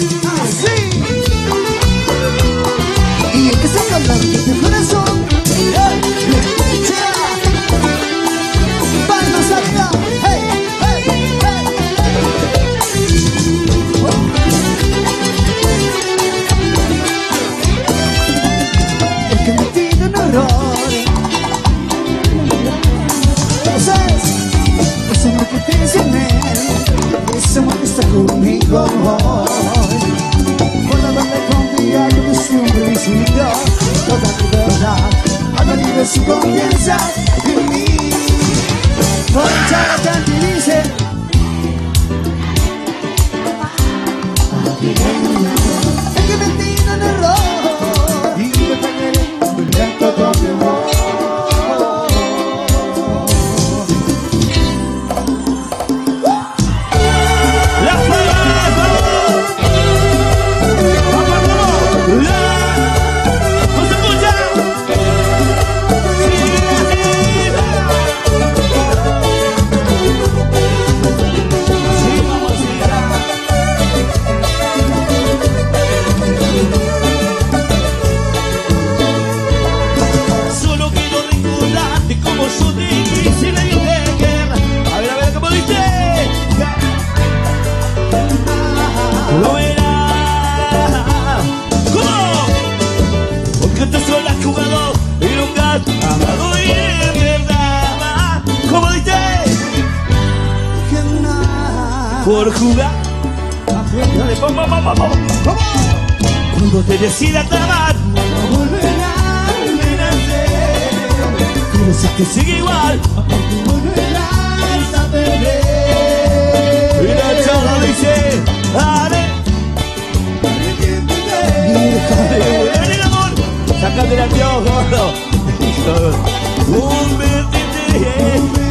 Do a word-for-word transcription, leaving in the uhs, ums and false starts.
Y el que se calor de tu corazón, palmas arriba, hey, hey, hey. El que me tira un error, ese es, ese amor que tienes en él, ese amor que está conmigo hoy. Por la banda confiado de siempre y sin Dios, toda mi verdad, ahora libre su confianza en mí. Por echar canta y dice, el que me tira un error, y me pagaré un canto con mi amor. Lo verás. ¿Cómo? Porque tú solo has jugado y nunca has amado y en verdad. ¿Cómo dice? Por jugar. Dale, vamos, vamos, vamos. Cuando te decidas amar, no volverás a nacer. Pero si te sigue igual, no volverás a perder. Y la chava dice, haré. ¡Ven el amor! ¡Sácate el anteojo, gordo! ¡Convertite!